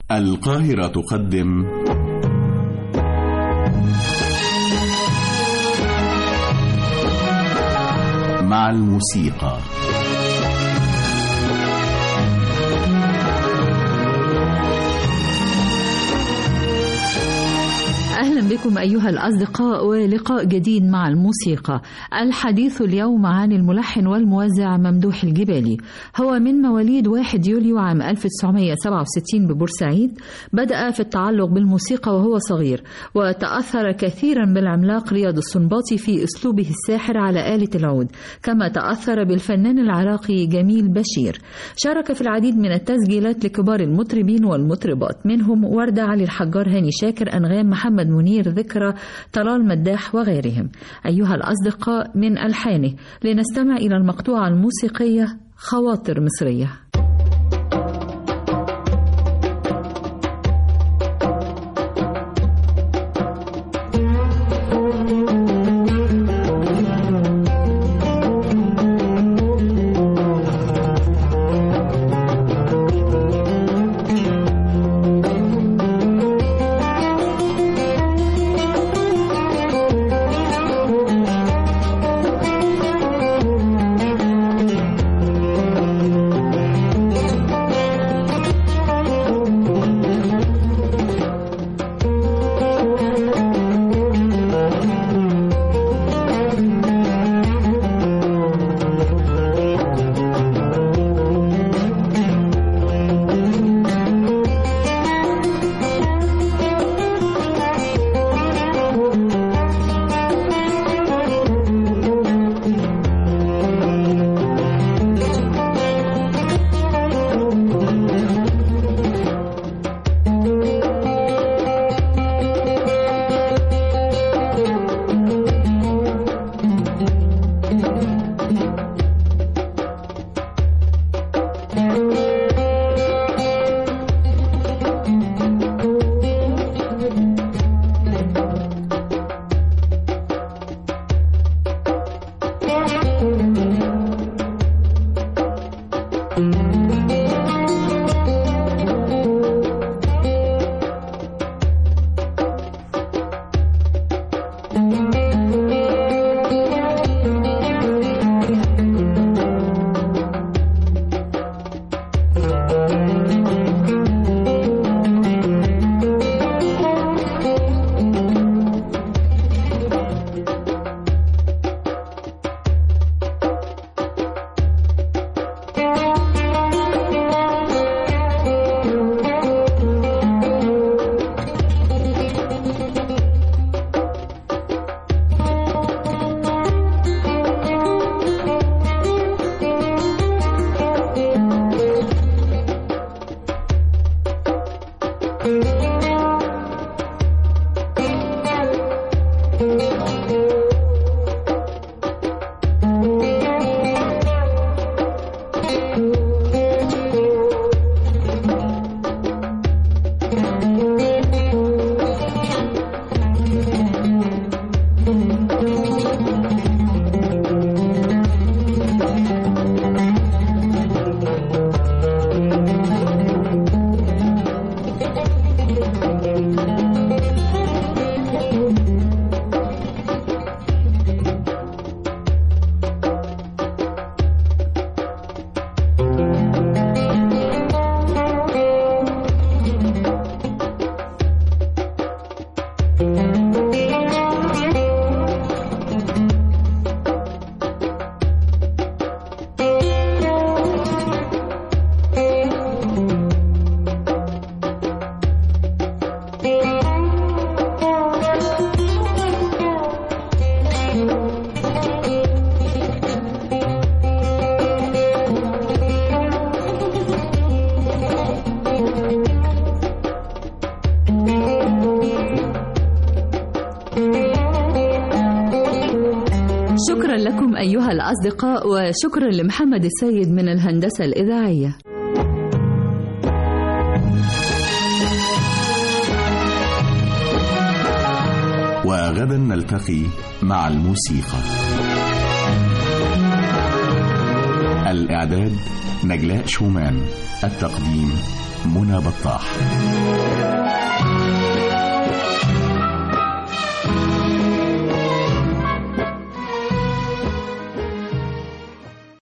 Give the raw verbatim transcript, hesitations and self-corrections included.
القاهرة تقدم مع الموسيقى. أهلا بكم أيها الأصدقاء ولقاء جديد مع الموسيقى. الحديث اليوم عن الملحن والموزع ممدوح الجبالي. هو من مواليد واحد يوليو عام ألف وتسعمائة وسبعة وستين ببورسعيد. بدأ في التعلق بالموسيقى وهو صغير، وتأثر كثيرا بالعملاق رياض السنباطي في أسلوبه الساحر على آلة العود، كما تأثر بالفنان العراقي جميل بشير. شارك في العديد من التسجيلات لكبار المطربين والمطربات، منهم وردة علي الحجار، هاني شاكر، أنغام، محمد منير، ذكرى، طلال مداح وغيرهم. أيها الأصدقاء، من ألحانه لنستمع إلى المقطوعة الموسيقية خواطر مصرية. شكرا لكم أيها الأصدقاء، وشكرا لمحمد السيد من الهندسة الإذاعية. وغدا نلتقي مع الموسيقى. الإعداد نجلاء شومان، التقديم منى بطاح.